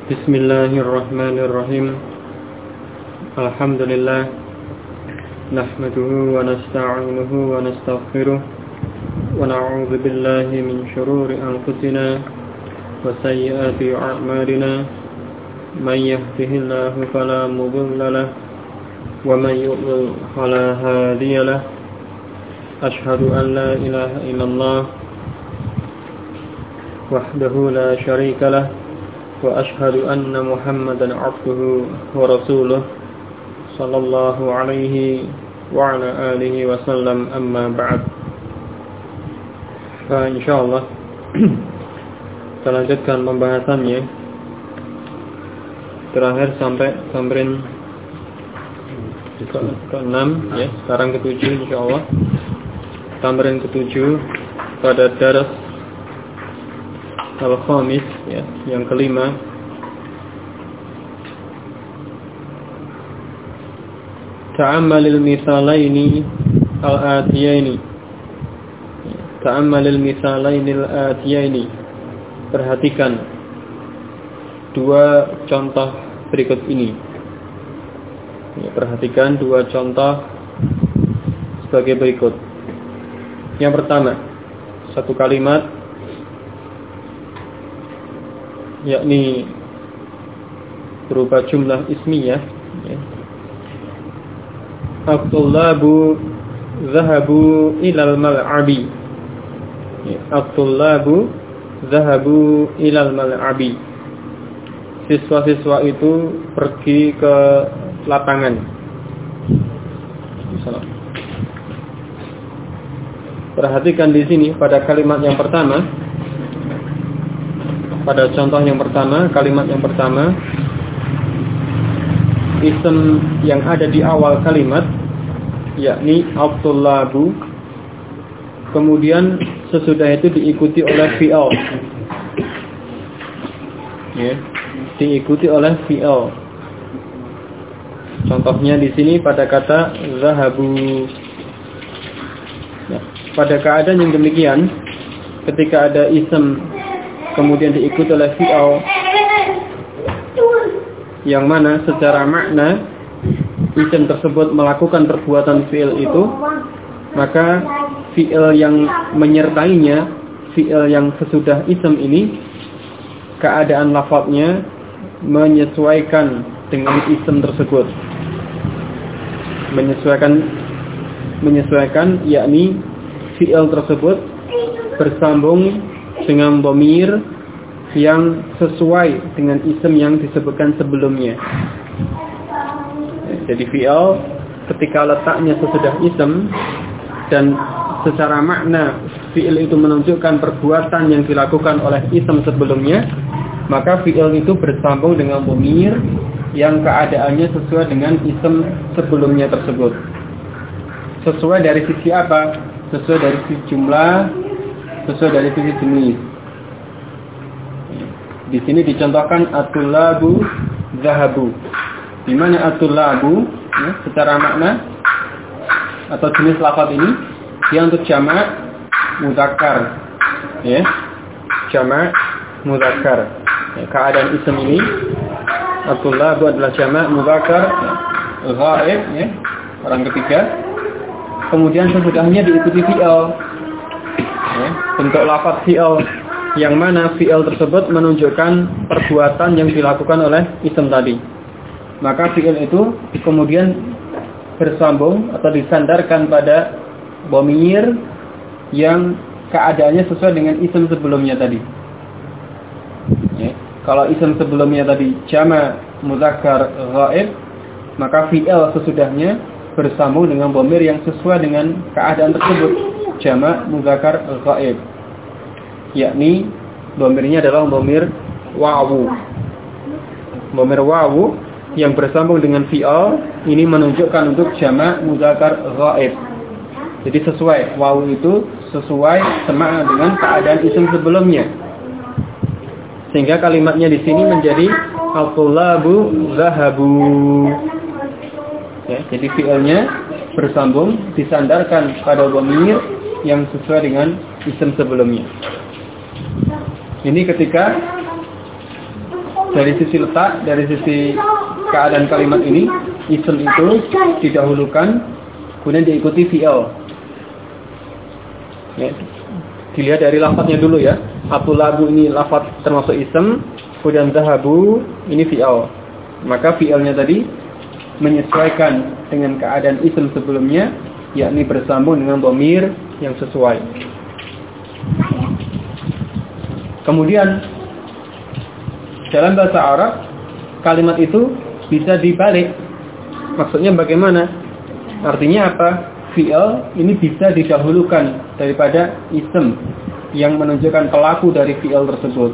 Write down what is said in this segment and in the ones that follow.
Bismillahirrahmanirrahim. Alhamdulillah. Nahmaduhu wa nasta'inuhu wa nastaghfiruh. Wa na'udzu billahi min shururi anfusina wa sayyiati a'malina. Man yahdihillahu fala mudilla lahu wa man yudlil fala hadiya lahu. Ashhadu an la ilaha illallah wahdahu la syarika lahu wa ashhadu anna Muhammadan abduhu wa rasuluh sallallahu alaihi wa ala alihi wa sallam, amma ba'd. Insyaallah kita lanjutkan pembahasannya. Terakhir sampai tamrin ke-6 ya, sekarang ke-7 insyaallah. Tamrin ke-7 pada daras al-khamis ya, yang kelima. Ta'ammalil misalaini al-atiyaini. Ta'ammalil misalaini al-atiyaini. Perhatikan dua contoh berikut ini. Ya, perhatikan dua contoh sebagai berikut. Yang pertama, satu kalimat yakni berupa jumlah ismiyah ya. At-tullabu zahabu ilal mal'abi ya. At-tullabu zahabu ilal mal'abi. Siswa-siswa itu pergi ke lapangan. Perhatikan di sini pada kalimat yang pertama. Pada contoh yang pertama, kalimat yang pertama, isim yang ada di awal kalimat yakni at-tullabu, kemudian sesudah itu diikuti oleh fi'il. Ya, diikuti oleh fi'il. Contohnya di sini pada kata zahabu. Ya, pada keadaan yang demikian, ketika ada isim kemudian diikuti oleh fi'il yang mana secara makna isim tersebut melakukan perbuatan fi'il itu, maka fi'il yang menyertainya, fi'il yang sesudah isim ini, keadaan lafadznya menyesuaikan dengan isim tersebut. Menyesuaikan yakni fi'il tersebut bersambung dengan dhamir yang sesuai dengan isim yang disebutkan sebelumnya. Jadi fi'il ketika letaknya sesudah isim dan secara makna fi'il itu menunjukkan perbuatan yang dilakukan oleh isim sebelumnya, maka fi'il itu bersambung dengan dhamir yang keadaannya sesuai dengan isim sebelumnya tersebut. Sesuai dari sisi apa? Sesuai dari sisi jumlah, sesuai dari sisi jenis. Di sini dicontohkan at-tullabu zahabu. Di mana at-tullabu ya, secara makna atau jenis lafaz ini dia untuk jamak mudzakkar. Ya. Jamak mudzakkar. Ya, keadaan isim ini at-tullabu adalah jamak mudzakkar ghaib ya, orang ketiga. Kemudian sesudahnya diikuti fi'il. Ya, bentuk lafaz fi'il yang mana fi'il tersebut menunjukkan perbuatan yang dilakukan oleh isim tadi. Maka fi'il itu kemudian bersambung atau disandarkan pada dhamir yang keadaannya sesuai dengan isim sebelumnya tadi. Ya, kalau isim sebelumnya tadi jamak mudzakkar ghaib, maka fi'il sesudahnya bersambung dengan dhamir yang sesuai dengan keadaan tersebut, jamak mudzakkar ghaib, yakni dhamirnya adalah dhamir wawu. Dhamir wawu yang bersambung dengan fi'il ini menunjukkan untuk jamak mudzakkar ghaib. Jadi sesuai, wawu itu sesuai sama dengan keadaan isim sebelumnya. Sehingga kalimatnya di sini menjadi at-tullabu zahabu. Ya, jadi fi'ilnya bersambung disandarkan pada dhamir yang sesuai dengan isim sebelumnya. Ini ketika dari sisi letak, dari sisi keadaan kalimat ini, ism itu didahulukan, kemudian diikuti fi'il. Ya, dilihat dari lafadznya dulu ya. At-tulabu ini lafadz termasuk ism, kemudian zahabu ini fi'il. Maka fi'ilnya tadi menyesuaikan dengan keadaan ism sebelumnya, yakni bersambung dengan dhamir yang sesuai. Kemudian dalam bahasa Arab kalimat itu bisa dibalik. Maksudnya bagaimana? Artinya apa? Fi'il ini bisa didahulukan daripada ism yang menunjukkan pelaku dari fi'il tersebut.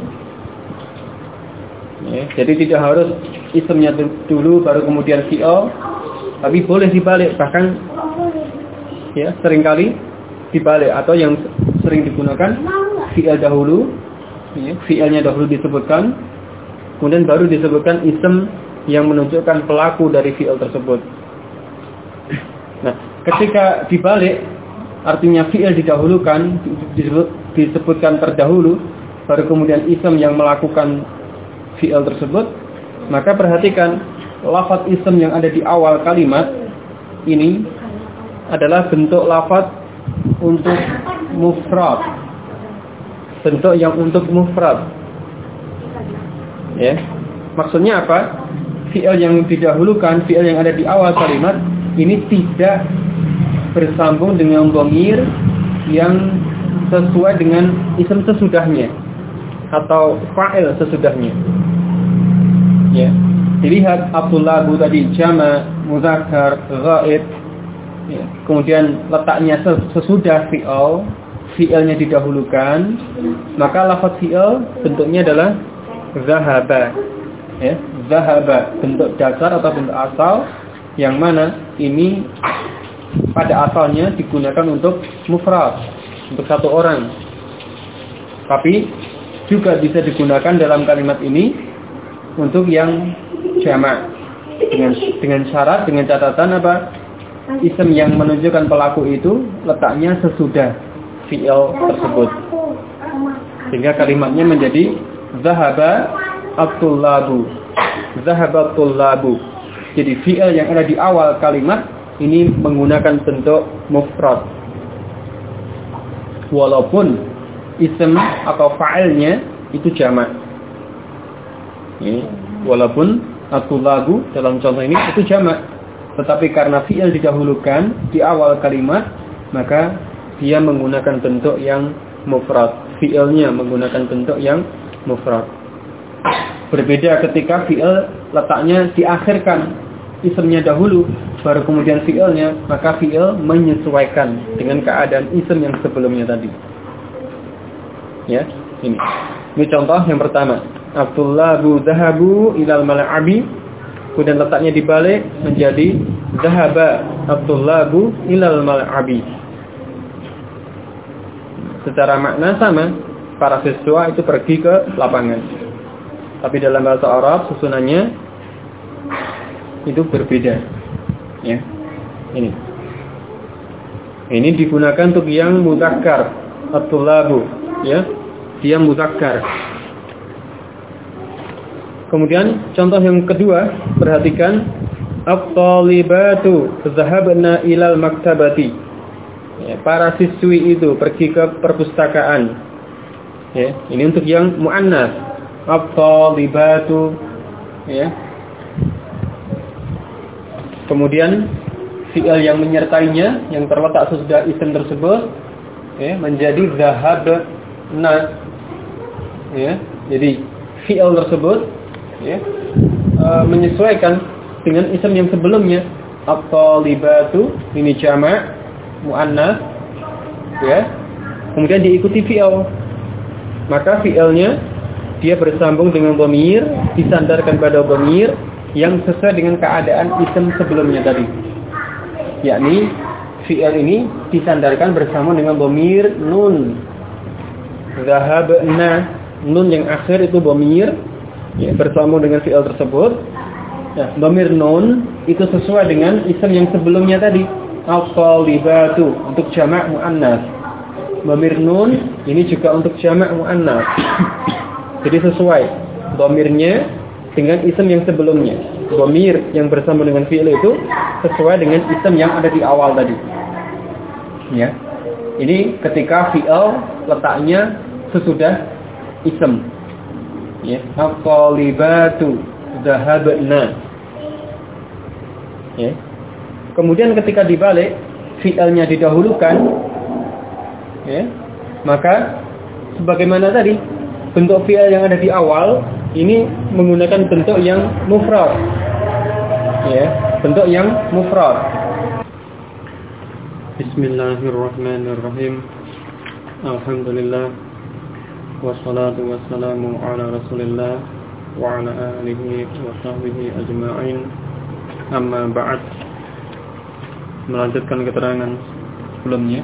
Ya, jadi tidak harus ismnya dulu baru kemudian fi'il, tapi boleh dibalik. Bahkan ya seringkali dibalik, atau yang sering digunakan fi'il dahulu, ya, fi'ilnya dahulu disebutkan, kemudian baru disebutkan ism yang menunjukkan pelaku dari fi'il tersebut. Nah, ketika dibalik, artinya fi'il didahulukan, disebutkan terdahulu, baru kemudian ism yang melakukan fi'il tersebut, maka perhatikan lafaz ism yang ada di awal kalimat ini adalah bentuk lafaz untuk mufrad. Bentuk yang untuk mufrad. Ya. Maksudnya apa? Fi'il yang didahulukan, fi'il yang ada di awal kalimat ini tidak bersambung dengan dhamir yang sesuai dengan ism sesudahnya atau fa'il sesudahnya. Ya. Dilihat Abdullah tadi jama, muzakkar, ghaib. Ya. Kemudian letaknya sesudah fi'ilnya didahulukan, maka lafaz fi'il bentuknya adalah zahaba. Ya, zahaba bentuk dasar atau bentuk asal yang mana ini pada asalnya digunakan untuk mufrad, untuk satu orang. Tapi juga bisa digunakan dalam kalimat ini untuk yang jamak, dengan syarat, dengan catatan apa? Ism yang menunjukkan pelaku itu letaknya sesudah fi'il tersebut, sehingga kalimatnya menjadi zahaba at-tullabu, zahaba at-tullabu. Jadi fi'il yang ada di awal kalimat ini menggunakan bentuk mufrad, walaupun ism atau fa'ilnya itu jamak. Walaupun at-tullabu dalam contoh ini itu jamak, tetapi karena fi'il didahulukan di awal kalimat, maka dia menggunakan bentuk yang mufrad. Fi'ilnya menggunakan bentuk yang mufrad. Berbeda ketika fi'il letaknya diakhirkan, ismnya dahulu, baru kemudian fi'ilnya, maka fi'il menyesuaikan dengan keadaan ism yang sebelumnya tadi. Ya, ini contoh yang pertama. Abdullahu dhahabu ilal mal'abi, kemudian letaknya dibalik menjadi dhahaba Abdullahu ilal mal'abi. Secara makna sama, para siswa itu pergi ke lapangan. Tapi dalam bahasa Arab susunannya itu berbeda. Ya. Ini digunakan untuk yang muzakkar, at-tullabu, ya. Dia muzakkar. Kemudian contoh yang kedua, perhatikan at-talibatu zahabna ilal maktabati. Ya, para siswi itu pergi ke perpustakaan. Ya, ini untuk yang muannas. At-talibatu, ya. Kemudian fi'il yang menyertainya yang terletak sesudah isim tersebut, ya, menjadi zahabna. Ya, jadi fi'il tersebut, ya, menyesuaikan dengan isim yang sebelumnya. At-talibatu ini jamak muannas, ya. Kemudian diikuti fi'il. Maka fi'ilnya dia bersambung dengan dhamir, disandarkan pada dhamir yang sesuai dengan keadaan isim sebelumnya tadi. Yakni fi'il ini disandarkan bersama dengan dhamir nun. Zahabna, nun yang akhir itu dhamir, ya, bersambung dengan fi'il tersebut. Ya, dhamir nun itu sesuai dengan isim yang sebelumnya tadi. At-talibatu untuk jamak muannas. Dhamir nun ini juga untuk jamak muannas. Jadi sesuai dhamirnya dengan isim yang sebelumnya. Dhamir yang bersambung dengan fi'il itu sesuai dengan isim yang ada di awal tadi. Ya. Ini ketika fi'il letaknya sesudah isim. Ya, at-talibatu dhahabna. Ya. Kemudian ketika dibalik fi'ilnya didahulukan, ya, maka sebagaimana tadi bentuk fi'il yang ada di awal ini menggunakan bentuk yang mufrad. Ya, bentuk yang mufrad. Bismillahirrahmanirrahim. Alhamdulillah wassalatu wassalamu ala Rasulillah wa ala alihi wa sahbihi ajma'in. Amma ba'd. Melanjutkan keterangan sebelumnya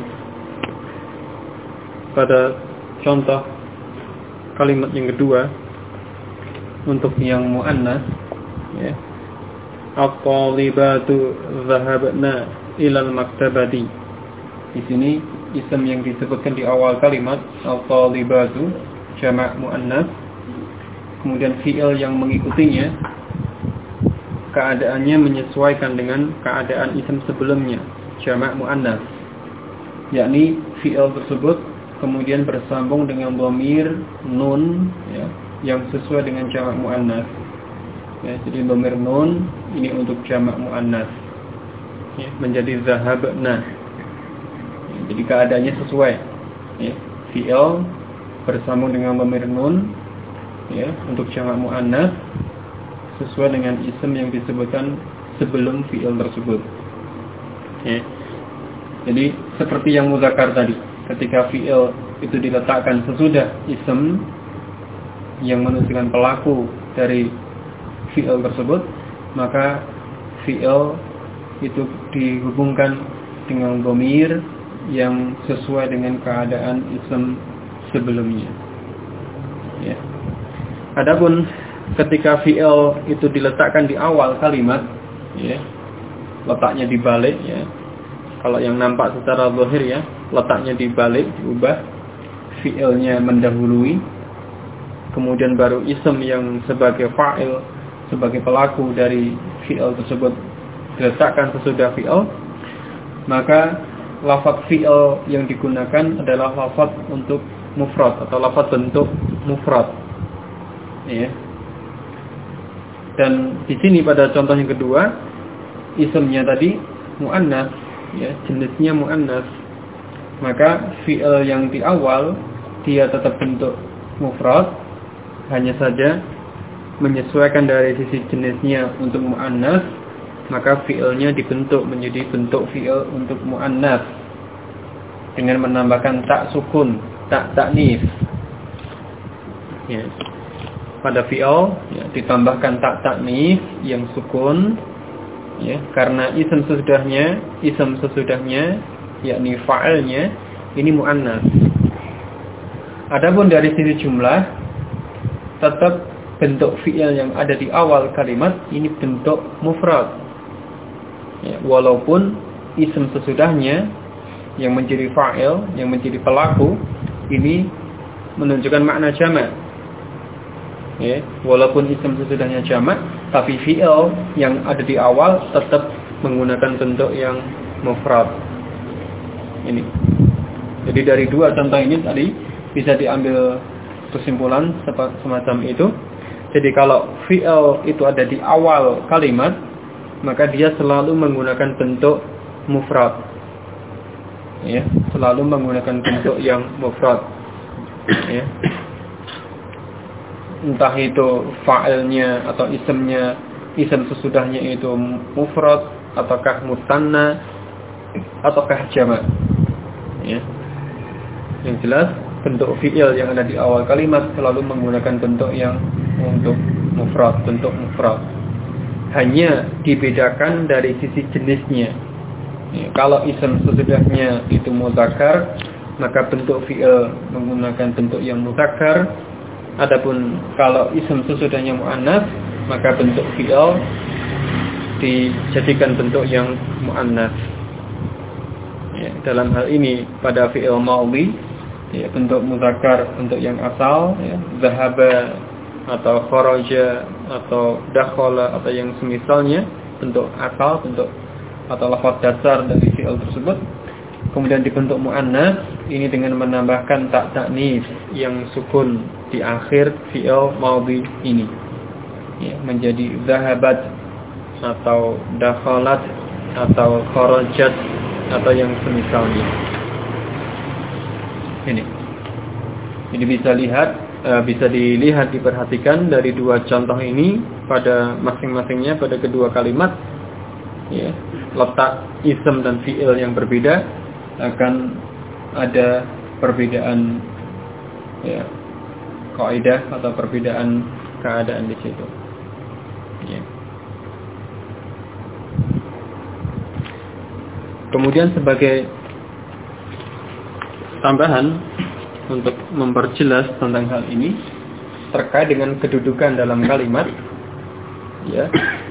pada contoh kalimat yang kedua untuk yang muannas, ya, at-talibatu dhahabna ilal maktabati. Di sini isim yang disebutkan di awal kalimat at-talibatu jamak muannas, kemudian fi'il yang mengikutinya keadaannya menyesuaikan dengan keadaan isim sebelumnya jamak muannas, yakni fi'il tersebut kemudian bersambung dengan dhamir nun, ya, yang sesuai dengan jamak muannas. Ya, jadi dhamir nun ini untuk jamak muannas, ya, menjadi zahabna. Ya, jadi keadaannya sesuai. Ya, fi'il bersambung dengan dhamir nun, ya, untuk jamak muannas sesuai dengan isim yang disebutkan sebelum fi'il tersebut. Ya. Jadi seperti yang muzakkar tadi, ketika fi'il itu diletakkan sesudah isim yang menunjukkan pelaku dari fi'il tersebut, maka fi'il itu dihubungkan dengan dhamir yang sesuai dengan keadaan isim sebelumnya. Ya. Adapun ketika fi'il itu diletakkan di awal kalimat, ya, letaknya dibalik, ya. Kalau yang nampak secara zahir, ya, letaknya dibalik, diubah, fi'ilnya mendahului, kemudian baru isim yang sebagai fa'il, sebagai pelaku dari fi'il tersebut diletakkan sesudah fi'il, maka lafaz fi'il yang digunakan adalah lafaz untuk mufrad atau lafaz bentuk mufrad. Ya. Dan di sini pada contoh yang kedua, isimnya tadi muannas, ya, jenisnya muannas, maka fi'il yang di awal dia tetap bentuk mufrad, hanya saja menyesuaikan dari sisi jenisnya untuk muannas, maka fi'ilnya dibentuk menjadi bentuk fi'il untuk muannas dengan menambahkan tak sukun, tak taknif. Ya. Pada fi'il, ya, ditambahkan tak taknif yang sukun, ya, karena isim sesudahnya yakni fa'ilnya ini muannas. Adapun dari sisi jumlah, tetap bentuk fi'il yang ada di awal kalimat ini bentuk mufrad. Ya, walaupun isim sesudahnya yang menjadi fa'il, yang menjadi pelaku, ini menunjukkan makna jamak. Ya, walaupun isim sesudahnya jamak, tapi fi'il yang ada di awal tetap menggunakan bentuk yang mufrad. Ini. Jadi dari dua contoh ini tadi bisa diambil kesimpulan semacam itu. Jadi kalau fi'il itu ada di awal kalimat, maka dia selalu menggunakan bentuk mufrad. Ya, selalu menggunakan bentuk yang mufrad. Ya. Entah itu fa'ilnya atau isimnya, isim sesudahnya itu mufrad ataukah musanna ataukah jamak. Ya. Yang jelas bentuk fi'il yang ada di awal kalimat selalu menggunakan bentuk yang untuk mufrad, bentuk mufrad. Hanya dibedakan dari sisi jenisnya. Ya, kalau isim sesudahnya itu muzakkar, maka bentuk fi'il menggunakan bentuk yang muzakkar. Adapun kalau isim sesudahnya muannas, maka bentuk fi'il dijadikan bentuk yang muannas. Ya, dalam hal ini pada fi'il madhi, ya, bentuk muzakkar, bentuk yang asal, ya, zahaba atau kharaja atau dakhala atau yang semisalnya, bentuk asal, bentuk atau lafaz dasar dari fi'il tersebut, kemudian dibentuk muannats, ini dengan menambahkan tak ta'nis yang sukun di akhir fi'il madhi ini, ya, menjadi zahabat atau dakhalat atau kharajat atau yang semisalnya. Ini bisa dilihat, diperhatikan dari dua contoh ini pada masing-masingnya, pada kedua kalimat, ya, letak ism dan fi'il yang berbeda akan ada perbedaan, ya, kaidah atau perbedaan keadaan di situ. Ya. Kemudian sebagai tambahan untuk memperjelas tentang hal ini terkait dengan kedudukan dalam kalimat, ya.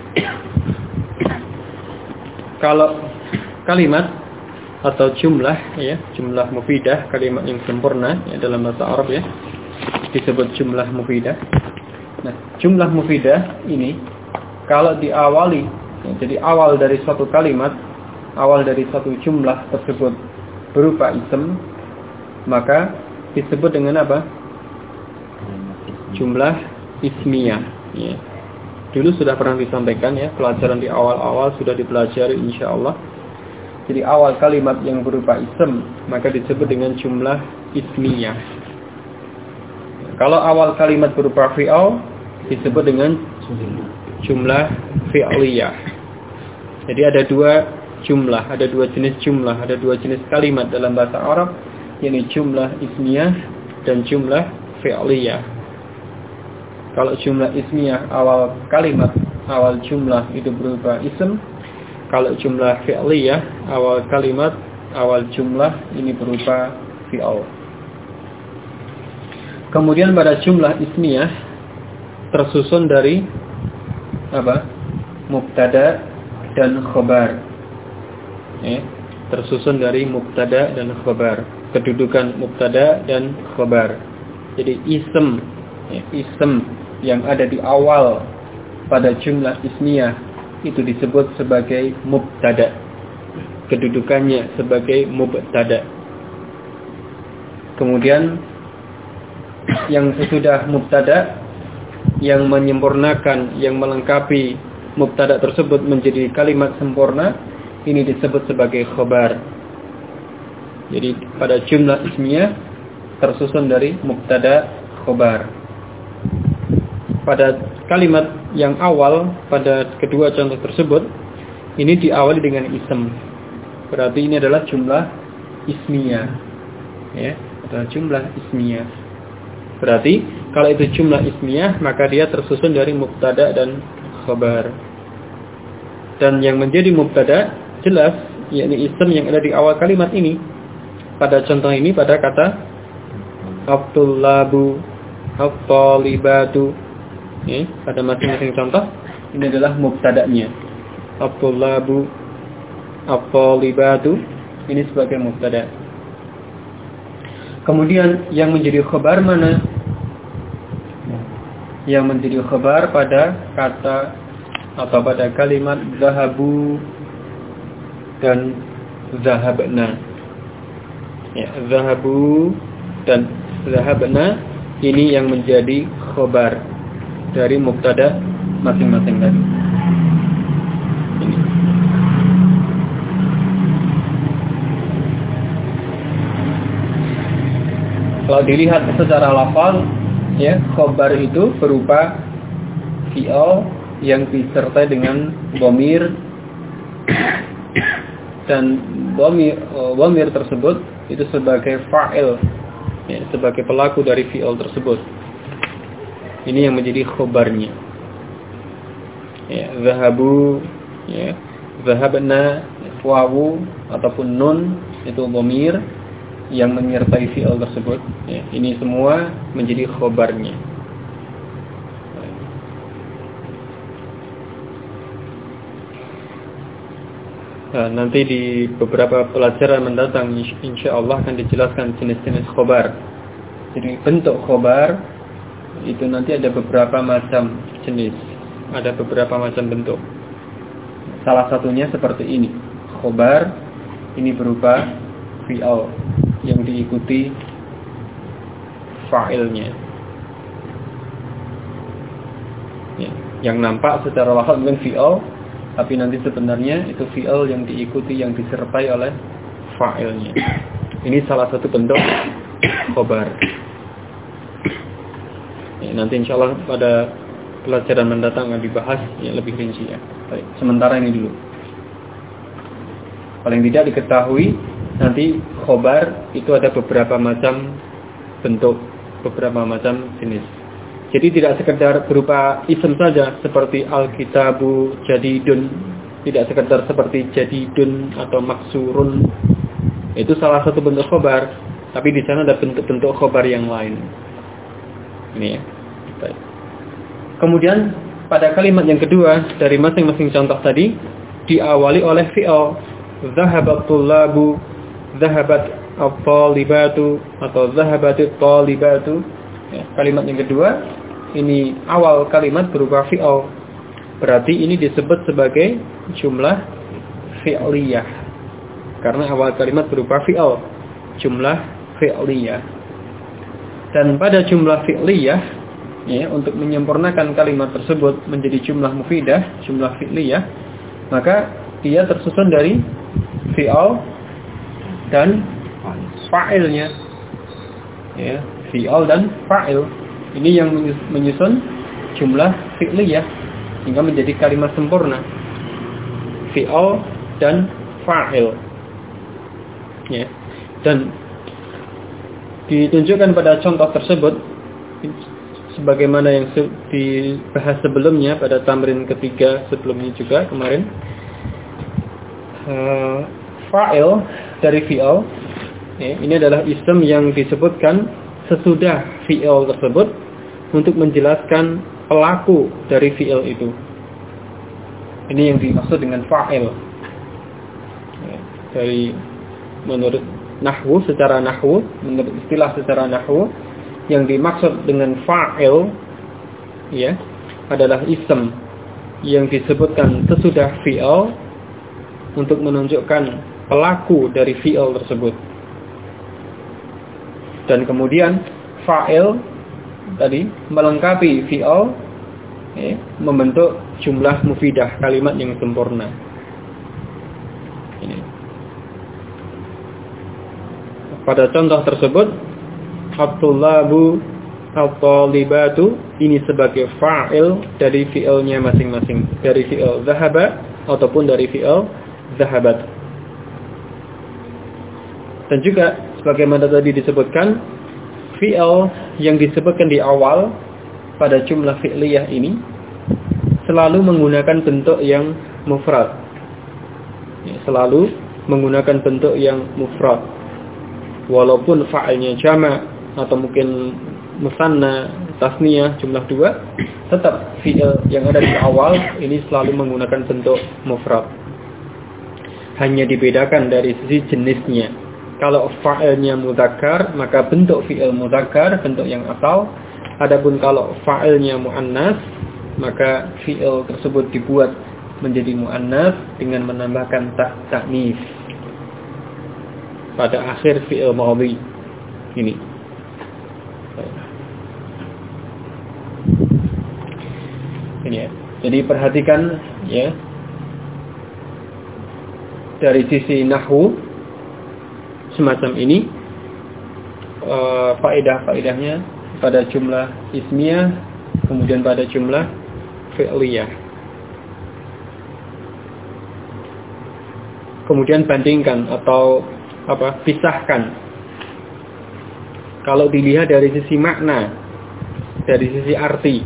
Kalau kalimat atau jumlah, ya, jumlah mufidah, kalimat yang sempurna, ya, dalam bahasa Arab, ya, disebut jumlah mufidah. Nah, jumlah mufidah ini kalau diawali, ya, jadi awal dari suatu kalimat, awal dari satu jumlah tersebut berupa ism, maka disebut dengan apa? Jumlah ismiyah, ya. Dulu sudah pernah disampaikan, ya, pelajaran di awal-awal sudah dipelajari insyaallah. Jadi awal kalimat yang berupa ism maka disebut dengan jumlah ismiyah. Kalau awal kalimat berupa fi'il disebut dengan jumlah fi'liyah. Jadi ada dua jumlah, ada dua jenis jumlah, ada dua jenis kalimat dalam bahasa Arab, yakni jumlah ismiyah dan jumlah fi'liyah. Kalau jumlah ismiyah awal kalimat, awal jumlah itu berupa ism. Kalau jumlah fi'liyah awal kalimat, awal jumlah ini berupa fi'il. Kemudian pada jumlah ismiyah tersusun dari apa? Mubtada dan khabar. Ya, tersusun dari mubtada dan khabar. Kedudukan mubtada dan khabar. Jadi ism, ya, ism yang ada di awal pada jumlah ismiyah itu disebut sebagai mubtada. Kedudukannya sebagai mubtada. Kemudian yang sesudah mubtada, yang menyempurnakan, yang melengkapi mubtada tersebut menjadi kalimat sempurna, ini disebut sebagai khabar. Jadi pada jumlah ismiyah tersusun dari mubtada, khabar. Pada kalimat yang awal pada kedua contoh tersebut ini diawali dengan ism. Berarti ini adalah jumlah ismiyah, ya, adalah jumlah ismiyah. Berarti kalau itu jumlah ismiyah maka dia tersusun dari mubtada dan khabar. Dan yang menjadi mubtada jelas yakni ism yang ada di awal kalimat ini. Pada contoh ini pada kata Abdullabu, At-talibatu, ya, pada masing-masing contoh ini adalah mubtada'nya. At-talabu, at-talibatu, ini sebagai mubtada'. Kemudian yang menjadi khabar mana? Yang menjadi khabar pada kata atau pada kalimat zahabu dan zahabna. Ya, zahabu dan zahabna ini yang menjadi khabar dari mubtada masing-masing tadi. Ini. Kalau dilihat secara lafaz, ya, khabar itu berupa fi'il yang disertai dengan dhamir, dan dhamir tersebut itu sebagai fa'il, ya, sebagai pelaku dari fi'il tersebut. Ini yang menjadi khabarnya. Ya, zahabu, ya, zahabna, wawu ataupun nun itu dhamir yang menyertai fi'il tersebut. Ya, ini semua menjadi khabarnya. Nah, nanti di beberapa pelajaran mendatang insyaallah akan dijelaskan jenis-jenis khabar. Jadi bentuk khabar, itu nanti ada beberapa macam jenis, ada beberapa macam bentuk. Salah satunya seperti ini. Khobar ini berupa fi'al yang diikuti fa'ilnya. Ya, yang nampak secara lafaz bukan fi'al, tapi nanti sebenarnya itu fi'al yang diikuti, yang disertai oleh fa'ilnya. Ini salah satu bentuk khobar. Ya, nanti insyaallah pada pelajaran mendatang akan dibahas yang lebih rinci ya. Baik, sementara ini dulu. Paling tidak diketahui nanti khobar itu ada beberapa macam bentuk, beberapa macam jenis. Jadi tidak sekedar berupa isim saja seperti al-kitabu jadidun, tidak sekedar seperti jadidun atau maksurun. Itu salah satu bentuk khobar, tapi di sana ada bentuk-bentuk khobar yang lain. Ini ya. Baik. Kemudian pada kalimat yang kedua dari masing-masing contoh tadi diawali oleh fi'al. Zahabat tullabu, zahabat at-talibatu atau zahabatit talibatu. Ya, kalimat yang kedua ini awal kalimat berupa fi'al. Berarti ini disebut sebagai jumlah fi'liyah. Karena awal kalimat berupa fi'al, jumlah fi'liyah. Dan pada jumlah fi'liyah, ya, untuk menyempurnakan kalimat tersebut menjadi jumlah mufidah, jumlah fi'liyah, maka dia tersusun dari fi'al dan fa'ilnya. Ya, fi'al dan fa'il. Ini yang menyusun jumlah fi'liyah hingga menjadi kalimat sempurna. Fi'al dan fa'il. Ya. Dan ditunjukkan pada contoh tersebut sebagaimana yang dibahas sebelumnya pada tamrin ketiga sebelumnya juga kemarin. Fa'il dari fi'al, ya, ini adalah isim yang disebutkan sesudah fi'il tersebut untuk menjelaskan pelaku dari fi'il itu. Ini yang dimaksud dengan fa'il. Ya, dari menurut nahwu, secara nahwu, menurut istilah secara nahwu, yang dimaksud dengan fa'il, ya, adalah isim yang disebutkan sesudah fi'il untuk menunjukkan pelaku dari fi'il tersebut. Dan kemudian fa'il tadi melengkapi fi'il, ya, membentuk jumlah mufidah, kalimat yang sempurna. Ini. Pada contoh tersebut, at-tullabu, at-talibatu, ini sebagai fa'il dari fi'ilnya masing-masing, dari fi'il zahaba ataupun dari fi'il zahabat. Dan juga sebagaimana tadi disebutkan, fi'il yang disebutkan di awal pada jumlah fi'liyah ini selalu menggunakan bentuk yang mufrad. Ya, selalu menggunakan bentuk yang mufrad. Walaupun fa'ilnya jama' atau mungkin musanna, tasniyah, jumlah 2, tetap fi'il yang ada di awal ini selalu menggunakan bentuk mufrad. Hanya dibedakan dari sisi jenisnya. Kalau fa'ilnya mudzakkar, maka bentuk fi'il mudzakkar, bentuk yang asal. Adapun kalau fa'ilnya muannas, maka fi'il tersebut dibuat menjadi muannas dengan menambahkan ta'nis pada akhir fi'il madhi. Ini. Ini ya. Jadi perhatikan ya. Dari sisi nahwu semacam ini faedah-faedahnya pada jumlah ismiyah, kemudian pada jumlah fi'liyah. Kemudian bandingkan atau pisahkan. Kalau dilihat dari sisi makna, dari sisi arti.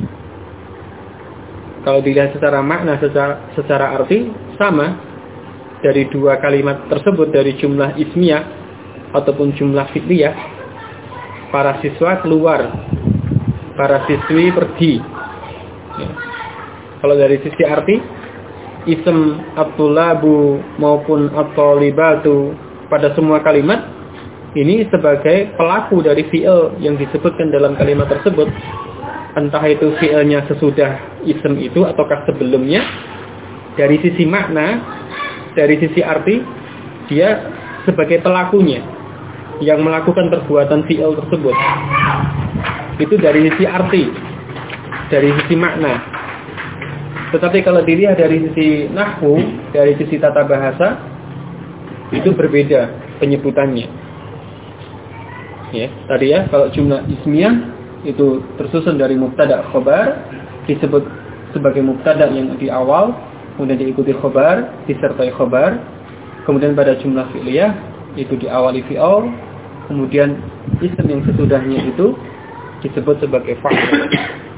Kalau dilihat secara makna, secara arti sama dari dua kalimat tersebut, dari jumlah ismiyah ataupun jumlah fi'liyah, para siswa keluar, para siswi pergi. Ya. Kalau dari sisi arti, isim at-tullabu maupun at-talibatu pada semua kalimat ini sebagai pelaku dari fi'il yang disebutkan dalam kalimat tersebut. entah itu fi'ilnya sesudah ism itu ataukah sebelumnya, dari sisi makna, dari sisi arti, dia sebagai pelakunya yang melakukan perbuatan fi'il tersebut. Itu dari sisi arti, dari sisi makna. Tetapi kalau dilihat dari sisi nahwu, dari sisi tata bahasa, itu berbeda penyebutannya. Ya, tadi ya, kalau jumlah ismiyah itu tersusun dari mubtada khobar, disebut sebagai mubtada yang di awal, kemudian diikuti khobar, disertai khobar. Kemudian pada jumlah fi'liyah itu diawali fi'il, kemudian isim yang sesudahnya itu disebut sebagai fa'il.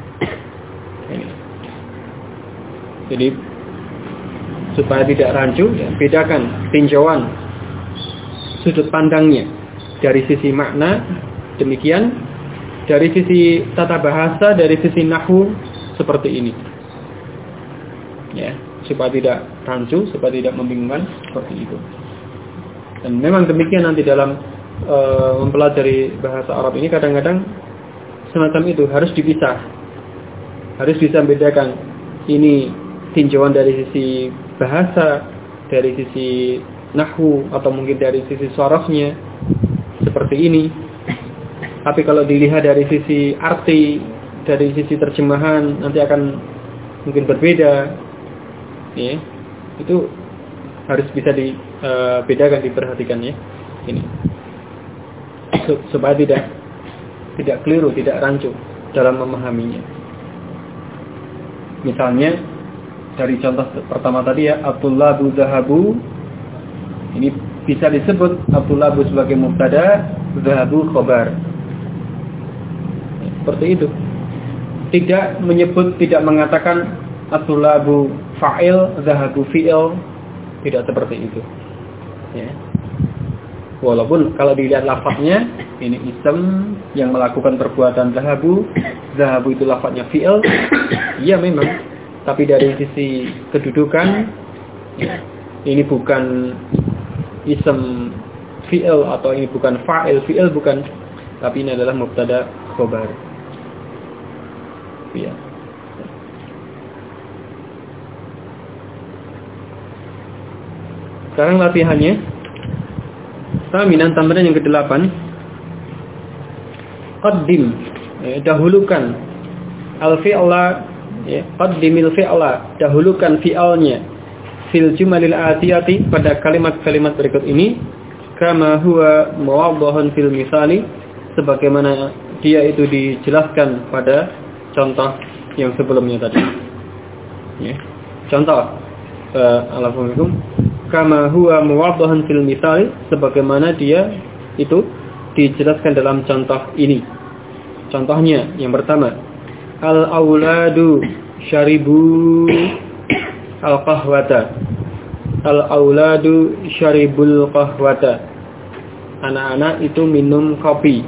Jadi supaya tidak rancu, ya, bedakan tinjauan sudut pandangnya dari sisi makna, demikian dari sisi tata bahasa, dari sisi nahwu seperti ini. Ya, supaya tidak rancu, supaya tidak membingungkan seperti itu. Dan memang demikian nanti dalam mempelajari bahasa Arab ini kadang-kadang semacam itu harus dipisah. Harus bisa membedakan ini tinjauan dari sisi bahasa, dari sisi nahwu atau mungkin dari sisi sharafnya seperti ini. Tapi kalau dilihat dari sisi arti, dari sisi terjemahan nanti akan mungkin berbeda. Ya, itu harus bisa dibedakan, diperhatikan ya. Ini supaya tidak keliru, tidak rancu dalam memahaminya. Misalnya dari contoh pertama tadi ya, at-tullabu dhahabu. Ini bisa disebut at-tullabu sebagai mubtada, dhahabu khabar. Seperti itu. Tidak menyebut, tidak mengatakan at-tullabu fa'il, dhahabu fi'il. Tidak seperti itu. Ya. Walaupun kalau dilihat lafaznya, ini ism yang melakukan perbuatan dhahabu. Dhahabu itu lafaznya fi'il. Iya memang. Tapi dari sisi kedudukan, ya, ini bukan ism fi'il atau ini bukan fa'il, fi'il bukan. Tapi ini adalah mubtada khobar. Ya. Sekarang latihannya. Taminan tambahan yang ke-8. Qaddim, dahulukan al-fi'la, ya, qaddimil fi'la, dahulukan fi'alnya fil jumalil atiyati, pada kalimat-kalimat berikut ini, kama huwa muwaddahun fil misali, sebagaimana dia itu dijelaskan pada contoh yang sebelumnya tadi. Ya. Contoh, alaikum, kama huwa muwaddahun fil misali, sebagaimana dia itu dijelaskan dalam contoh ini. Contohnya yang pertama, al-auladu syaribu al-qahwata. Al-auladu syaribul qahwata. Anak-anak itu minum kopi.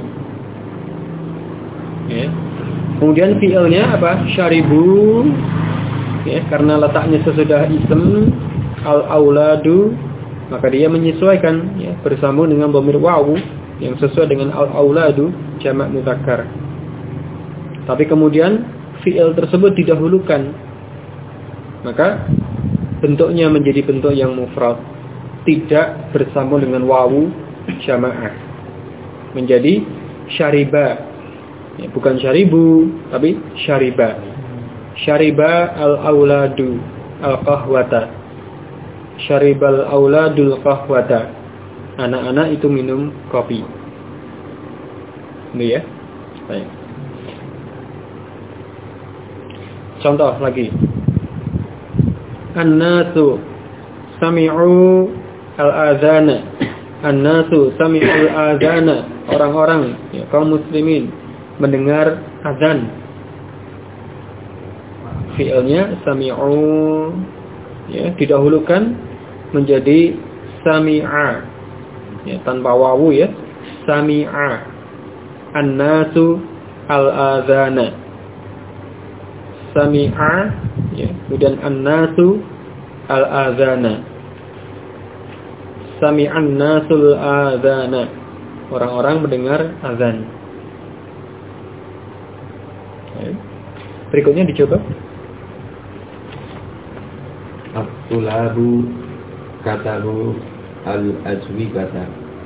Ya. Kemudian fi'ilnya apa? Syaribu, ya, karena letaknya sesudah ism al-auladu, maka dia menyesuaikan, ya, bersambung dengan dhamir wawu yang sesuai dengan al-auladu jamak mudzakkar. Tapi kemudian fi'il tersebut didahulukan, maka bentuknya menjadi bentuk yang mufrad, tidak bersambung dengan wawu jamaah, menjadi syariba. Ya, bukan syaribu, tapi syariba. Syariba al-auladu al-qahwata. Syaribal auladul qahwata. Anak-anak itu minum kopi. Ini ya. Baik. Contoh lagi. An-nasu sami'u al-adhana. An-nasu sami'u al-adhana. Orang-orang, ya, kaum muslimin mendengar azan. Fi'ilnya sami'u, ya, didahulukan menjadi sami'a, ya, tanpa wawu, ya, sami'a. An-nasu al-adhana. Sami'a, ya, kemudian an-nasu al-adhana. Sami'an nasul adhana. Orang-orang mendengar azan. Berikutnya dicoba. At-tulabu katabu al-ajwibata.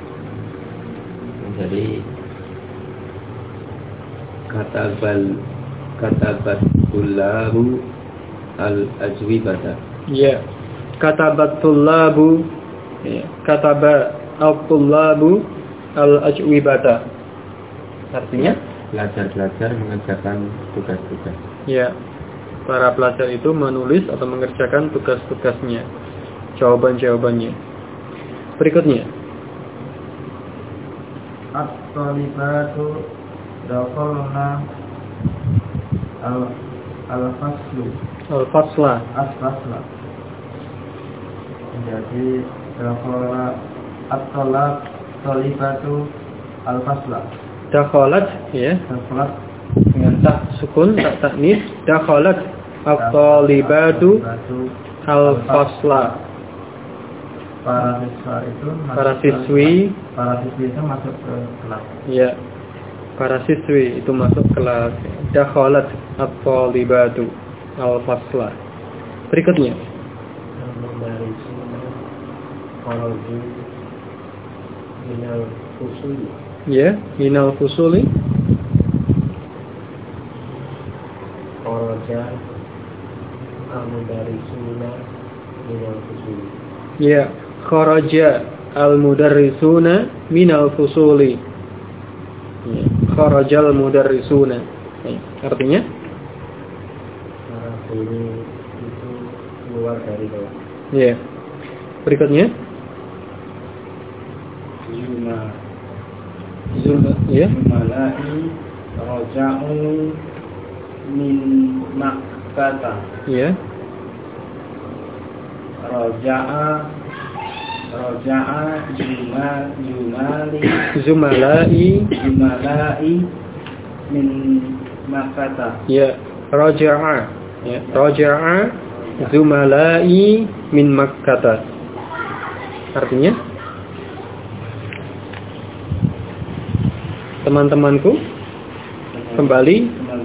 Jadi katabat tulabu al-ajwibata. Ya. Katabat tulabu, ya. Kataba al-tulabu al-ajwibata. Artinya pelajar-pelajar mengerjakan tugas-tugas. ya, para pelajar itu menulis atau mengerjakan tugas-tugasnya, jawaban-jawabannya. Berikutnya, at-talibatu dakhalna al-faslu. al-fasla. As-fasla. Jadi dakhala at-talibatu al-fasla. Dakhalat, ya, Dakhalat dengan tak sukun, tak taknis. Dakhalat at-talibatu al-fasla. Para siswi itu masuk ke kelas. ya, para siswi itu masuk kelas. Dakhalat at-talibatu al-fasla. Berikutnya, ya, minal fusuli. Kharaja al-mudarrisuna minal fusuli. Ya, kharaja al-mudarrisuna minal fusuli. Ya, kharaja al-mudarrisuna. Ya, artinya Para guru itu keluar dari kelas. ya. Berikutnya, ya. Malai roja'u min makkata. Ya. Roja'a Zumalai. min makkata. Ya, raja'a. Ya, raja'a zumalai min Makkah. Artinya teman-temanku kembali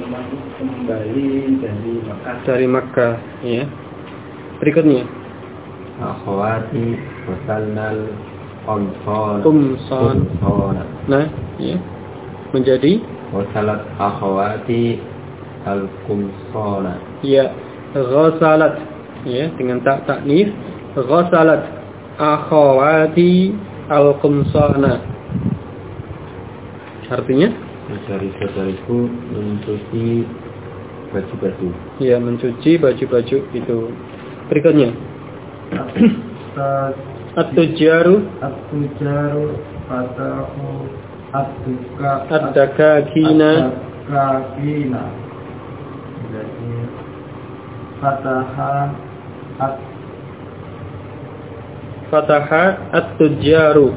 dari Makkah, ya. Berikutnya, Akhwati wasalnal qamsana. Nah, ya. Menjadi Wasalat akhwati al-qumsana. ya, ghasalat, ya, dengan tak taknis. Ghasalat akhwati al-qumsana. Artinya saudari-saudariku mencuci baju-baju. ya, mencuci baju-baju itu. Berikutnya, at-tujaru fatahu ad-dakakina. Jadi fataha at-tujaru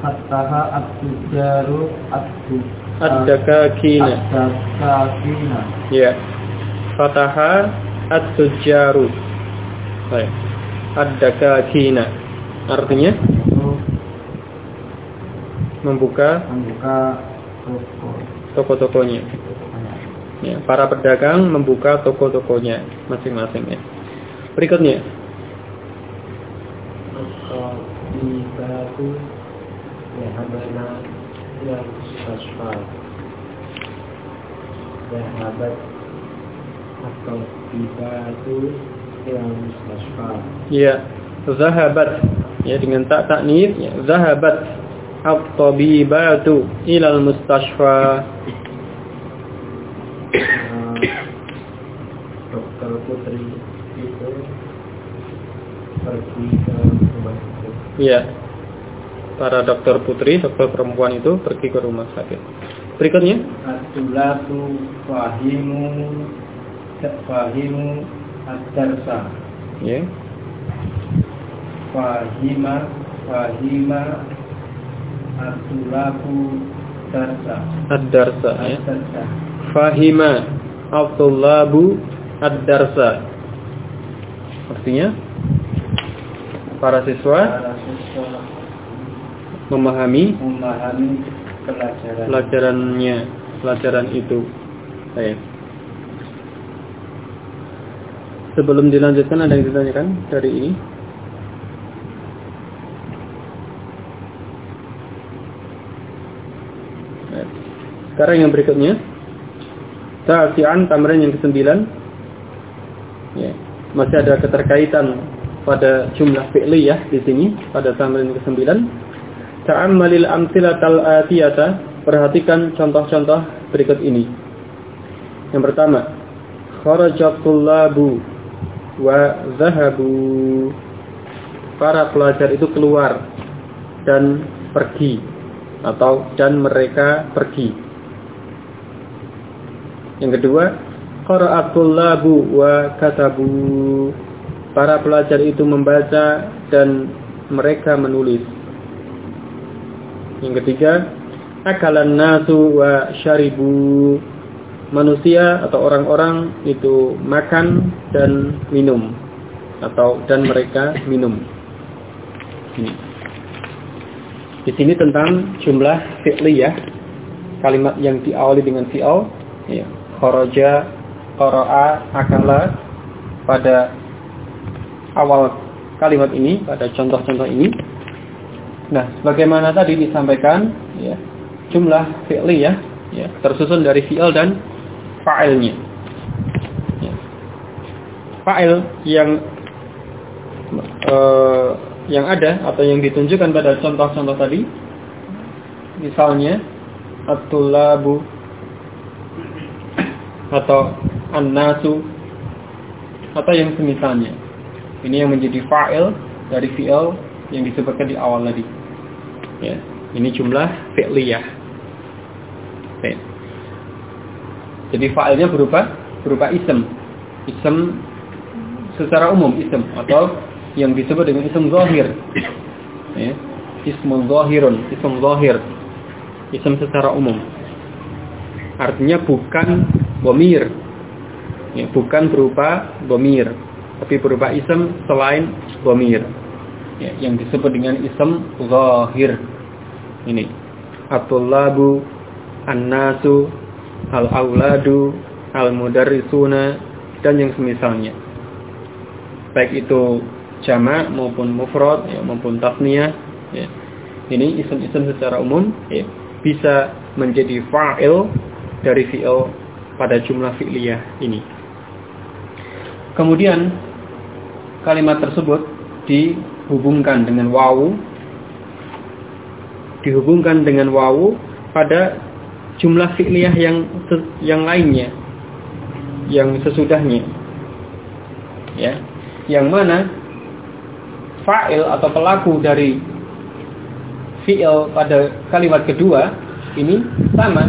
ad-dakakina. Ya, fataha at-tujaru. Baik. Ad-dakakina. Artinya membuka toko-tokonya. Ya, para pedagang membuka toko-tokonya masing-masing, ya. Berikutnya, At-tabibatu yahabana yang mustasfa. Yahabat at-tabibatu yang mustasfa. ya, zahabat, ya, dengan tak taknis, ya, zahabat at-tabibatu ilal mustashfa. Dokter Putri itu pergi ke rumah sakit. Ya, para dokter putri, dokter perempuan itu pergi ke rumah sakit. Berikutnya, At-tulatu fahimu ad-darsa. ya, Fahima at-tulatu darsa. ad-darsa, ya. Ad-darsa. Fahima at-tullabu ad-darsa. Artinya para siswa Para siswa memahami pelajaran pelajaran itu. Baik. Sebelum dilanjutkan ada yang ditanyakan dari ini? Sekarang yang berikutnya, Tasi'an, tamrin yang ke-9. Ya, masih ada keterkaitan pada jumlah fi'liyah di sini pada tamrin yang ke-9. Ta'ammalil amtsilatal atiyata, perhatikan contoh-contoh berikut ini. Yang pertama, kharajat tullabu wa zahabu. Para pelajar itu keluar dan pergi, atau dan mereka pergi. Yang kedua, qara'at tullabu wa katabu. Para pelajar itu membaca dan mereka menulis. Yang ketiga, akalan nasu wa syaribu. Manusia atau orang-orang itu makan dan minum, atau dan mereka minum. Ini. Di sini tentang jumlah fi'liyah, kalimat yang diawali dengan fi'al, ya, kharaja, qara'a, akala pada awal kalimat ini, pada contoh-contoh ini. Nah, sebagaimana tadi disampaikan, ya, jumlah fi'liyah, ya, tersusun dari fi'al dan fa'ilnya. Ya. Fa'il yang ada atau yang ditunjukkan pada contoh-contoh tadi, misalnya at-tullabu atau an-nasu atau yang semisalnya. Ini yang menjadi fa'il dari fi'il yang disebutkan di awal tadi. Ya, ini jumlah fi'liyah. Ya. Jadi fa'ilnya berupa ism. Ism secara umum, ism atau yang disebut dengan ism zahir. Ya. Ismun zahirun, ism zahir. Ism secara umum. Artinya bukan dhamir. Ya, bukan berupa dhamir, tapi berupa ism selain dhamir. Ya, yang disebut dengan ism zahir. Ini at-tullabu, an-nasu, al-auladu, al-mudarrisuna, dan yang semisalnya. Baik itu jamak maupun mufrad, ya, maupun tasniyah. Ya. Ini isim-isim secara umum, ya, bisa menjadi fa'il dari fi'il pada jumlah fi'liyah ini. Kemudian kalimat tersebut dihubungkan dengan wawu, pada jumlah fi'liyah yang lainnya, yang sesudahnya, ya, yang mana fa'il atau pelaku dari fi'il pada kalimat kedua ini sama,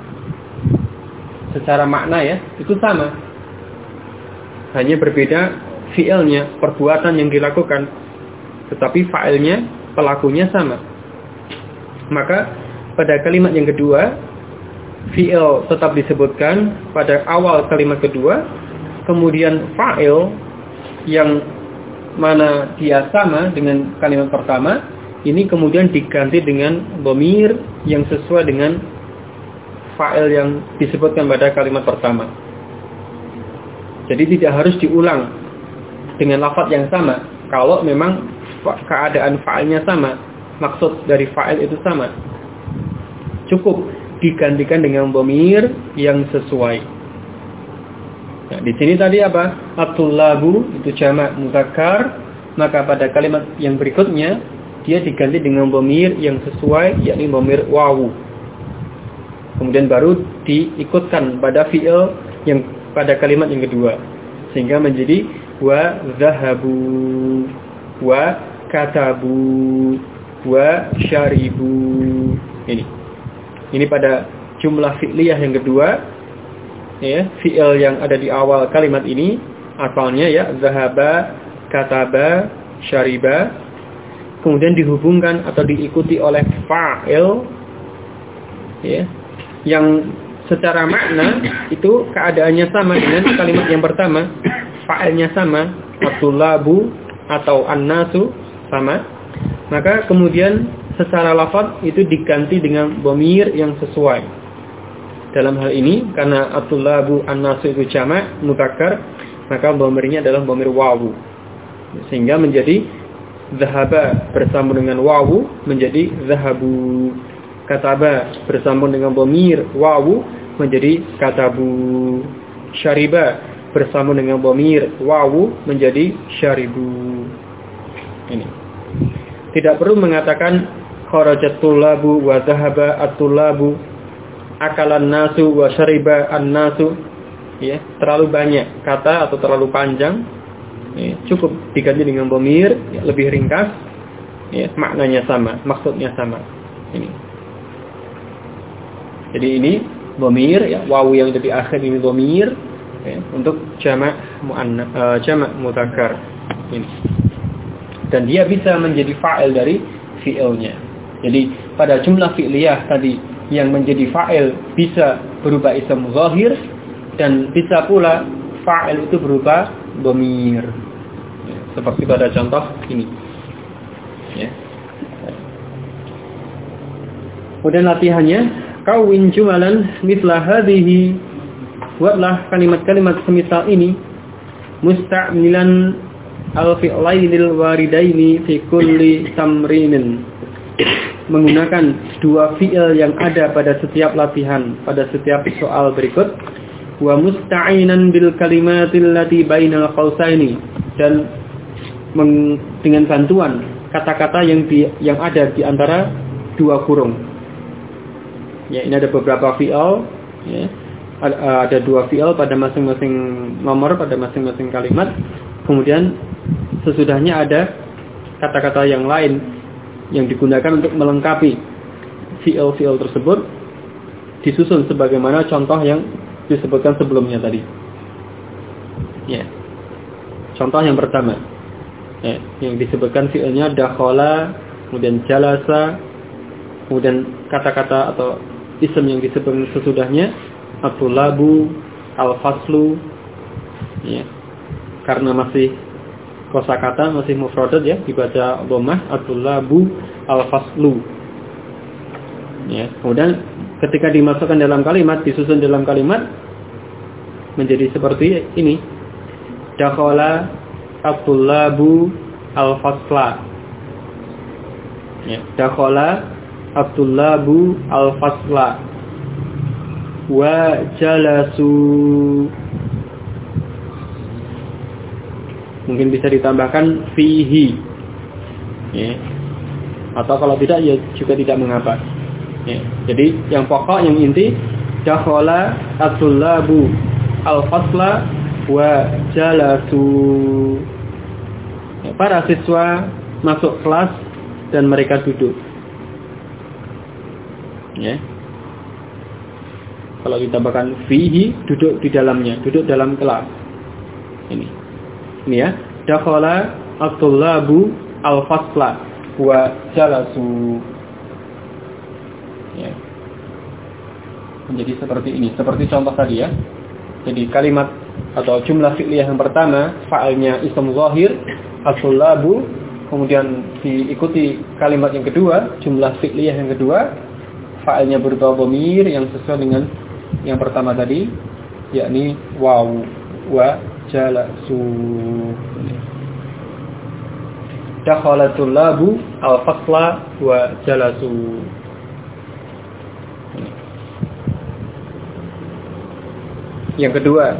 secara makna, ya, itu sama, hanya berbeda fi'ilnya, perbuatan yang dilakukan, tetapi fa'ilnya, pelakunya sama. Maka pada kalimat yang kedua, fi'il tetap disebutkan pada awal kalimat kedua, kemudian fa'il yang mana dia sama dengan kalimat pertama, ini kemudian diganti dengan dhamir yang sesuai dengan fa'il yang disebutkan pada kalimat pertama. Jadi tidak harus diulang dengan lafaz yang sama kalau memang keadaan fa'ilnya sama, maksud dari fa'il itu sama. Cukup digantikan dengan dhamir yang sesuai. Nah, di sini tadi apa? At-tullabu itu jamak muzakkar, maka pada kalimat yang berikutnya dia diganti dengan dhamir yang sesuai, yakni dhamir wawu. Kemudian baru diikutkan pada fi'il yang pada kalimat yang kedua, sehingga menjadi wa zahabu, wa katabu, wa syaribu. Ini pada jumlah fi'liyah yang kedua, ya, fi'il yang ada di awal kalimat ini asalnya, ya, zahaba, kataba, syariba, kemudian dihubungkan atau diikuti oleh fa'il, ya, yang secara makna itu keadaannya sama dengan kalimat yang pertama, fa'ilnya sama, at-tullabu atau an-nasu sama, maka kemudian secara lafaz itu diganti dengan dhamir yang sesuai. Dalam hal ini karena at-tullabu an-nasu itu jamak mudzakkar, maka dhamirnya adalah dhamir wawu. Sehingga menjadi dhahaba bersambung dengan wawu menjadi dhahabu. Kataba bersambung dengan dhamir wawu menjadi katabu. Syariba bersambung dengan dhamir wawu menjadi syaribu. Ini. Tidak perlu mengatakan kharajat tullabu wa dhahaba at-tullabu, akalan nasu wa syariba an-nasu. Ya, terlalu banyak kata atau terlalu panjang. Ya, cukup diganti dengan dhamir, ya, lebih ringkas. Ya, maknanya sama, maksudnya sama. Ini. Jadi ini dhamir, ya, wawu yang di akhir ini dhamir, ya, untuk jamak muannats, jamak mudzakkar. Ini. Dan dia bisa menjadi fa'il dari fi'ilnya. Jadi pada jumlah fi'liyah tadi yang menjadi fa'il bisa berupa ism zahir dan bisa pula fa'il itu berupa dhamir. Ya, seperti pada contoh ini. Ya. Kemudian latihannya, kawin jumalan mithla hadhihi, buatlah kalimat-kalimat semisal ini musta'milan al-fi'lainil waridaini fi kulli tamrinin, menggunakan dua fi'il yang ada pada setiap latihan, pada setiap soal berikut. Wa musta'inan bil kalimatil lati bainal qausaini, dan dengan bantuan kata-kata yang ada di antara dua kurung. Ya, ini ada beberapa fi'il, ya. Ada dua fi'il pada masing-masing nomor, pada masing-masing kalimat. Kemudian sesudahnya ada kata-kata yang lain yang digunakan untuk melengkapi fi'il-fi'il tersebut, disusun sebagaimana contoh yang disebutkan sebelumnya tadi. Ya. Contoh yang pertama, ya, yang disebutkan fi'ilnya dakhala, kemudian jalasa, kemudian kata-kata atau isim yang disebutkan sesudahnya at-tulabu, al-faslu, ya. Karena masih kosakata, masih mufradat, ya, dibaca dhammah, at-tulabu, al-faslu. Ya, kemudian ketika dimasukkan dalam kalimat, disusun dalam kalimat menjadi seperti ini. Dakhala at-tulabu al-fasla. Ya, dakhala at-tulabu al-fasla wa jalasu. Mungkin bisa ditambahkan fihi, ya. Atau kalau tidak, ya juga tidak mengapa, ya. Jadi yang pokok, yang inti, dakhala at-tullabu al-fasla wa jalasu, ya, para siswa masuk kelas dan mereka duduk, ya. Kalau ditambahkan fihi, duduk di dalamnya, duduk dalam kelas. Ini ya, dakhala at-tullabu al-fasla wa jalasu. Ya. Menjadi seperti ini, seperti contoh tadi, ya. Jadi kalimat atau jumlah fi'liyah yang pertama, fa'ilnya ism zahir, at-tullabu, kemudian diikuti kalimat yang kedua, jumlah fi'liyah yang kedua, fa'ilnya berupa dhamir yang sesuai dengan yang pertama tadi, yakni wawu wa jalasu. Dakhalatul labu al-fasla wa jalasu. Yang kedua,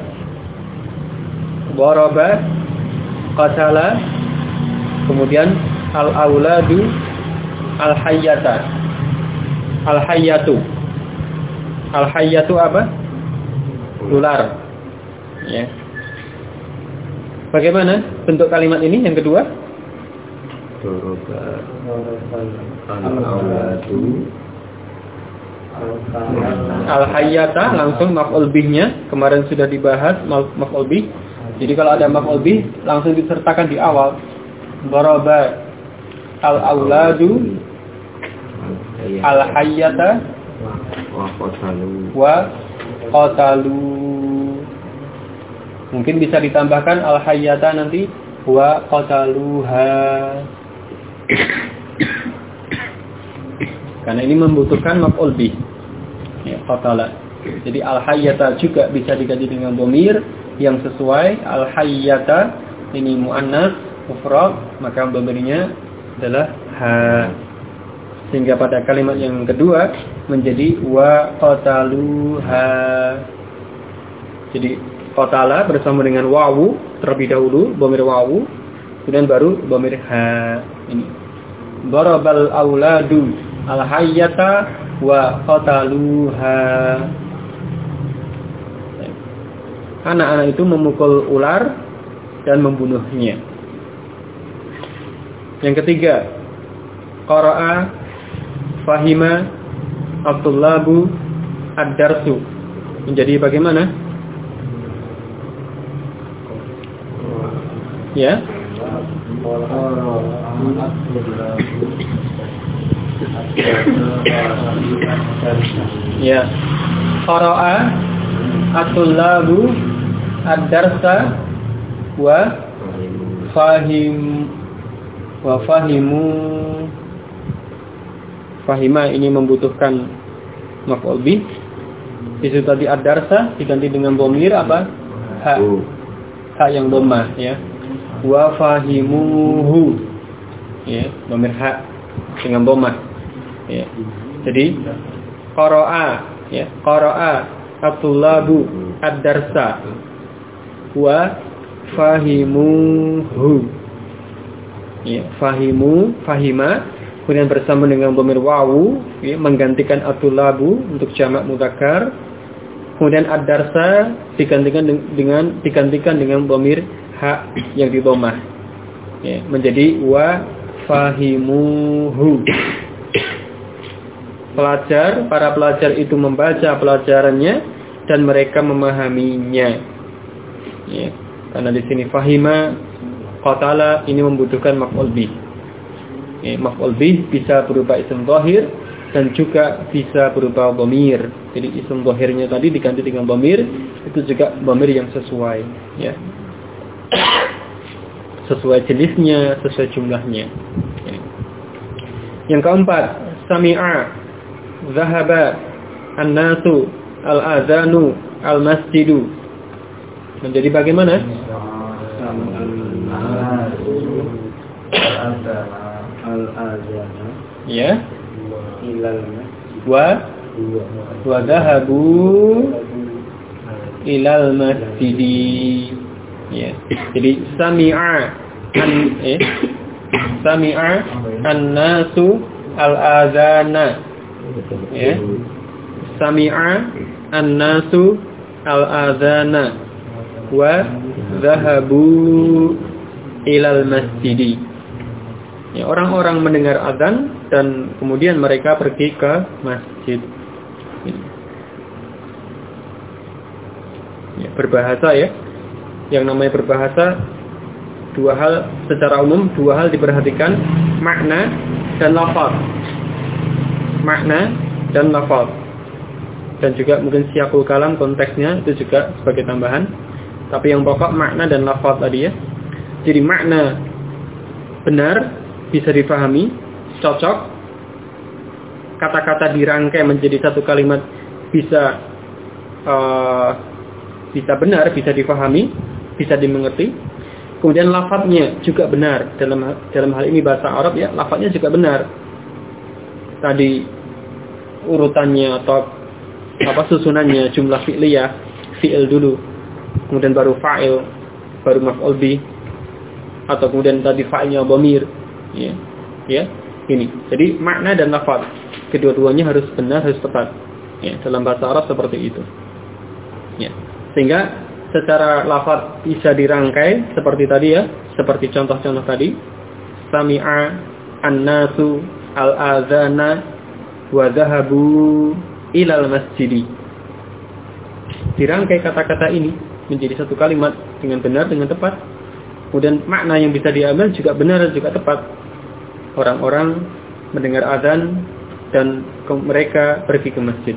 daraba, qatala, kemudian al-auladu, al-hayyata. Al-hayyatu. Al-hayyatu apa? Ular. Ya. Bagaimana bentuk kalimat ini yang kedua? Al-hayyata langsung maf'ul bihnya, kemarin sudah dibahas maf'ul bih. Jadi kalau ada maf'ul bih langsung disertakan di awal. Daraba al-auladu al-hayyata wa qatalu. Mungkin bisa ditambahkan al-hayyata nanti wa qataluha. Karena ini membutuhkan maf'ul bih. Ya, qatala. Jadi al-hayyata juga bisa diganti dengan dhamir yang sesuai. Al-hayyata ini muannas mufrad, maka dhamirnya adalah ha. Sehingga pada kalimat yang kedua menjadi wa qataluha. Jadi qatala bersama dengan wawu terlebih dahulu, dhamir wawu, kemudian baru dhamir ha. Ini darabal auladu al-hayyata wa qataluha. Anak-anak itu memukul ular dan membunuhnya. Yang ketiga, qara'a fahima at-tullabu ad-darsu. Menjadi bagaimana? Ya. Ya. Qara'a at-tullabu ad-darsa wa fahimu. Fahima ini membutuhkan maf'ul bih. Itu tadi ad-darsa diganti dengan dhamir apa? Ha. Ha yang dhammah ya. Wa fahimuhu. Ya, dhamir ha dengan dhammah. Ya. Jadi qara'a ya, qara'a at-tullabu ad-darsa wa fahimuhu. Ya, fahima kemudian bersama dengan dhamir wawu ya, menggantikan at-tullabu untuk jamak mudzakkar. Kemudian ad-darsa digantikan dengan dhamir ha yang di dhammah. Ya, menjadi wa fahimuhu. Para pelajar itu membaca pelajarannya dan mereka memahaminya. Ya, karena di sini fahima qatala ini membutuhkan maf'ul bih. Ya, maf'ul bih bisa berupa isim dhahir dan juga bisa berupa dhamir. Jadi isim dhahirnya tadi diganti dengan dhamir, itu juga dhamir yang sesuai, ya. Sesuai jenisnya, sesuai jumlahnya. Ya. Yang keempat, sami'a, zahaba, an-nasu, al-azanu, al-masjidu. Menjadi bagaimana? Ya. Wa dhahabu ilal masjidi. Ya. Jadi sami'a an-nasu al-azana. Ya. Sami'a an-nasu al-azana wa dhahabu ilal masjidi. Ya, orang-orang mendengar azan dan kemudian mereka pergi ke masjid. Ya, berbahasa ya. Yang namanya berbahasa secara umum dua hal diperhatikan, makna dan lafaz. Makna dan lafaz. Dan juga mungkin siyaqul kalam konteksnya itu juga sebagai tambahan. Tapi yang pokok makna dan lafaz tadi ya. Jadi makna benar, bisa difahami, cocok. Kata-kata dirangkai menjadi satu kalimat bisa benar, bisa difahami, bisa dimengerti. Kemudian lafaznya juga benar. Dalam hal ini bahasa Arab ya, lafaznya juga benar. Tadi urutannya atau susunannya, jumlah fi'liyah, fi'il dulu. Kemudian baru fa'il, baru maf'ul bih, atau kemudian tadi fa'ilnya dhamir, ya, ini. Jadi makna dan lafaz kedua-duanya harus benar, harus tepat. Ya, dalam bahasa Arab seperti itu. Ya, sehingga secara lafaz bisa dirangkai seperti tadi ya, seperti contoh-contoh tadi. Sami'a an-nasu al-azana wa dhahabu ilal masjidi. Dirangkai kata-kata ini menjadi satu kalimat dengan benar, dengan tepat. Kemudian makna yang bisa diambil juga benar, juga tepat. Orang-orang mendengar azan dan mereka pergi ke masjid.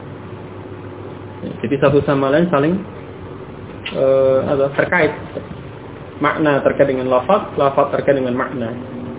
Jadi satu sama lain saling terkait. Makna terkait dengan lafaz, lafaz terkait dengan makna.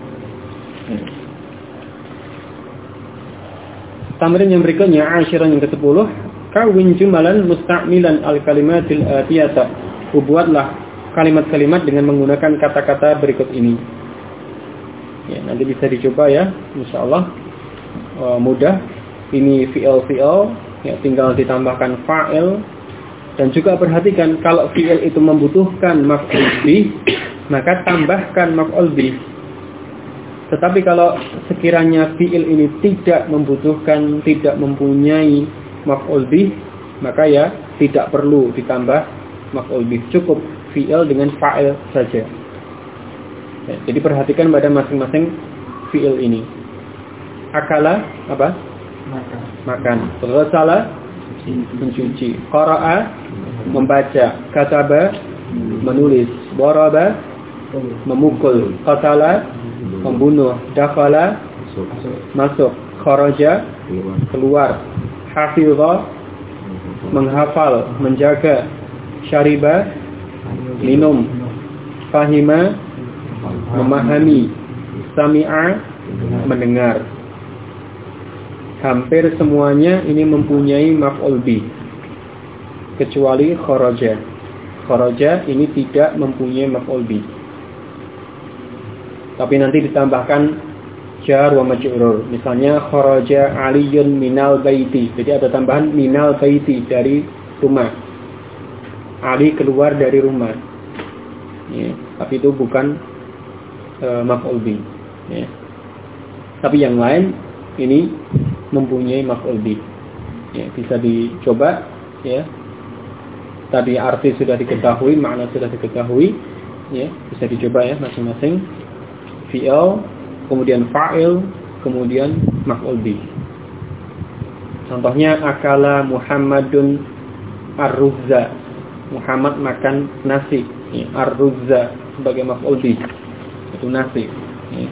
Tamrin yang berikutnya, asyiran yang ke-10. Kawin jumalan musta'milan al-kalimatil atiyata buatlah kalimat-kalimat dengan menggunakan kata-kata berikut ini. Ya, nanti bisa dicoba ya, insyaallah mudah. Ini fi'il, ya tinggal ditambahkan fa'il. Dan juga perhatikan kalau fi'il itu membutuhkan maf'ul bih, maka tambahkan maf'ul bih. Tetapi kalau sekiranya fi'il ini tidak membutuhkan, tidak mempunyai maf'ul bih, maka ya tidak perlu ditambah maf'ul bih, cukup fi'il dengan fa'il saja. Ya, jadi perhatikan pada masing-masing fi'il ini. Akala apa? Makan. Ghasala mencuci. Qara'a membaca. Kataba menulis. Daraba memukul. Qatala membunuh. Dakhala masuk. Kharaja keluar. Hafidha menghafal, menjaga. Syariba minum. Fahima memahami. Sami'a mendengar. Hampir semuanya ini mempunyai maf'ul bih kecuali kharaja. Kharaja ini tidak mempunyai maf'ul bih. Tapi nanti ditambahkan jar wa majrur. Misalnya kharaja aliyun minal baiti. Jadi ada tambahan minal baiti, dari rumah. Ali keluar dari rumah. Ya, tapi itu bukan maf'ul bih. Ya. Tapi yang lain ini mempunyai maf'ul bih. Ya, bisa dicoba ya. Tadi arti sudah diketahui, makna sudah diketahui, ya, bisa dicoba ya masing-masing. Fi'il, kemudian fa'il, kemudian maf'ul bih. Contohnya akala Muhammadun ar-ruzza. Muhammad makan nasi, ya, ar-ruzza sebagai maf'ul bih. Itu nasi, ya.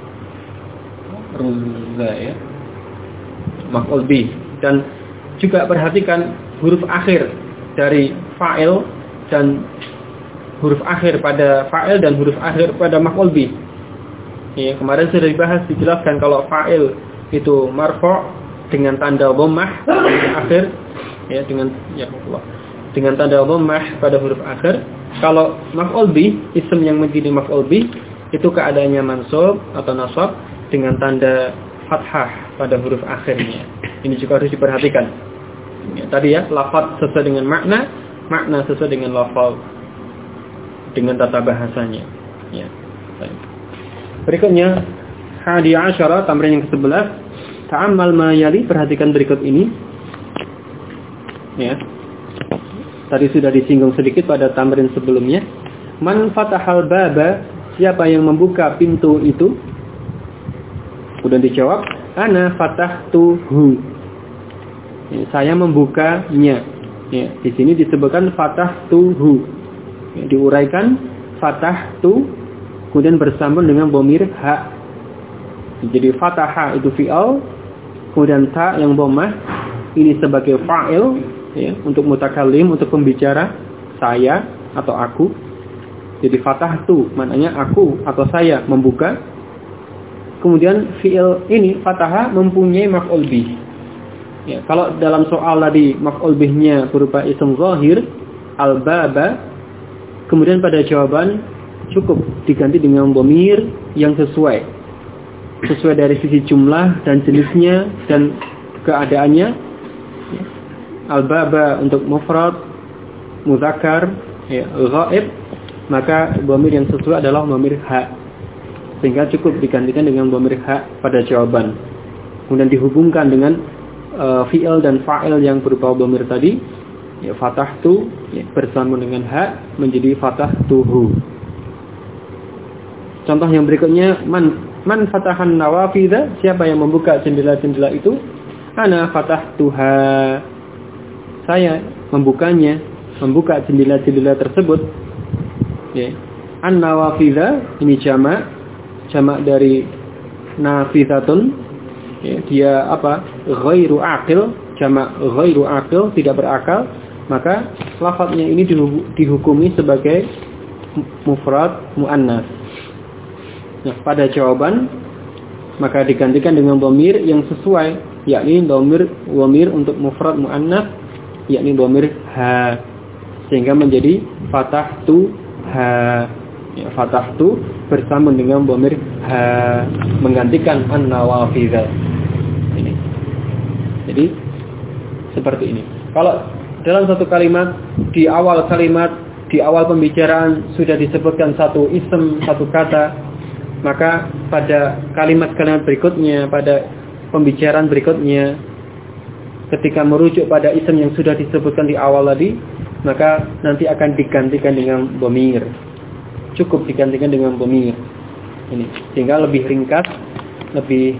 Ruzza ya. Maf'ul bih. Dan juga perhatikan huruf akhir dari fa'il dan huruf akhir pada fa'il dan huruf akhir pada maf'ul bih. Ya, kemarin sudah dibahas, dijelaskan kalau fa'il itu marfu' dengan tanda dhammah akhir, ya, dengan tanda dhammah pada huruf akhir. Kalau maf'ul bih, isim yang menjadi maf'ul bih itu keadaannya mansub atau nasab dengan tanda fathah pada huruf akhirnya. Ini juga harus diperhatikan. Ya, tadi ya, lafaz sesuai dengan makna, makna sesuai dengan lafaz, dengan tata bahasanya. Ya. Berikutnya, 11, tamrin yang ke-11. Ta'ammal ma yali, perhatikan berikut ini. Ya. Tadi sudah disinggung sedikit pada tamrin sebelumnya. Man fatahal baba, siapa yang membuka pintu itu? Kemudian dijawab, ana fatahtuhu. Ya, saya membukanya. Ya, di sini disebutkan fatahtuhu. Ya, diuraikan fatahtu, kemudian bersambung dengan dhamir ha. Jadi fataha itu fi'il, kemudian ta yang dhammah ini sebagai fa'il, ya, untuk mutakallim, untuk pembicara, saya atau aku. Jadi fatahtu maknanya aku atau saya membuka. Kemudian fi'il ini fataha mempunyai maf'ul bih. Ya, kalau dalam soal tadi maf'ul bihnya berupa isim zahir al-baba, kemudian pada jawaban cukup diganti dengan dhamir yang sesuai dari sisi jumlah dan jenisnya dan keadaannya. Ya. Al-baba untuk mufrad, mudzakkar, ya, ghaib, maka dhamir yang sesuai adalah dhamir ha. Sehingga cukup digantikan dengan dhamir ha pada jawaban. Kemudian dihubungkan dengan fi'il dan fa'il yang berupa dhamir tadi, ya, fatahtu, ya, bersambung dengan ha menjadi fatahtuhu. Contoh yang berikutnya, man fatahan nawafidha, siapa yang membuka jendela-jendela itu? Ana fatahtuha, saya membukanya, membuka jendela-jendela tersebut. Ya. An-nawafidha ini jamak dari nafizatun. Ya, dia apa? Ghairu aqil, jamak ghairu aqil, tidak berakal, maka lafadznya ini dihukumi sebagai mufrad muannas. Nah, pada jawaban maka digantikan dengan dhamir yang sesuai, yakni dhamir untuk mufrad muannas, yakni dhamir ha. sehingga menjadi fatahtu ha. Ya, fatahtu bersambung dengan dhamir ha menggantikan an-nawafidz. Ini. Jadi seperti ini. Kalau dalam satu kalimat, di awal pembicaraan sudah disebutkan satu ism, satu kata, maka pada kalimat-kalimat berikutnya, pada pembicaraan berikutnya, ketika merujuk pada ism yang sudah disebutkan di awal tadi, maka nanti akan digantikan dengan dhamir. Cukup digantikan dengan dhamir. Ini sehingga lebih ringkas, lebih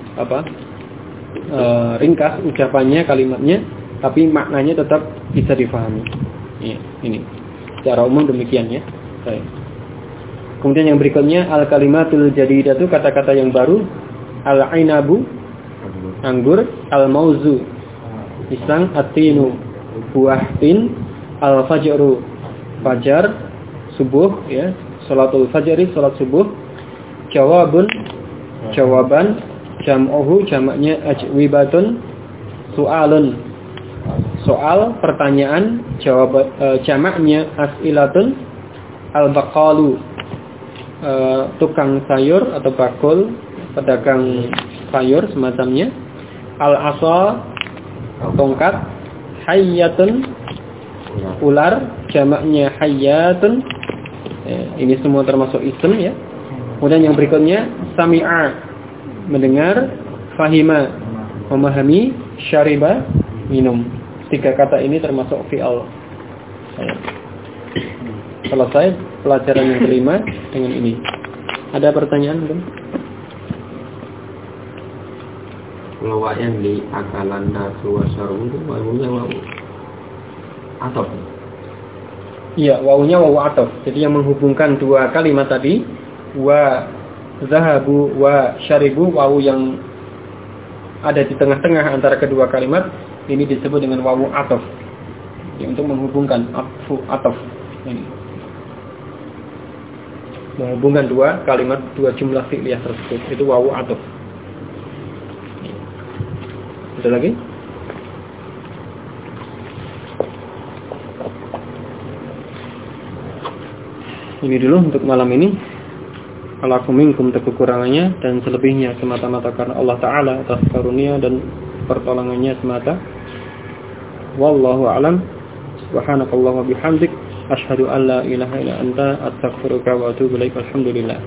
ringkas ucapannya, kalimatnya, tapi maknanya tetap bisa difahami. Ya, ini secara umum demikian ya. Baik. Kemudian yang berikutnya al-kalimatul jadidatu, kata-kata yang baru. Al-ainabu, anggur. Al-mauzu, pisang. At-tinu, buah tin. Al-fajru, fajar, subuh ya. Salatul fajri, salat subuh. Jawabun, jawaban. Jam'uhu, jamaknya ajwibatun. Soalun, soal, pertanyaan. Jamaknya as'ilatun. Al-baqalu, tukang sayur atau bakul, pedagang sayur semacamnya. Al-asa, tongkat. Hayyatun, ular, jamaknya hayyatun. Ini semua termasuk ism ya. Kemudian yang berikutnya sami'a, mendengar. Fahima, memahami. Syariba, minum. 3 kata ini termasuk fi'al. Selesai pelajaran yang kelima dengan ini. Ada pertanyaan belum? Kalau yang di akalan nasu wasarum itu wawunya wawu atau? Iya, wawunya wawu atof. Jadi yang menghubungkan dua kalimat tadi, wa zahabu wa syaribu, wawu yang ada di tengah-tengah antara kedua kalimat, ini disebut dengan wawu atof. Ya, untuk menghubungkan atof. Ini. Menghubungkan dua kalimat, dua jumlah fi'liyah tersebut, itu wawu atof. Ada lagi? Ini dulu untuk malam ini. Alakum minkum, kekurangannya dan selebihnya semata-mata karena Allah Ta'ala atas karunia dan pertolongannya semata. Wallahu a'lam. Subhanakallah wa bihamdik, asyhadu an la ilaha illa anta, astaghfiruka wa atubu ilaik. Alhamdulillah.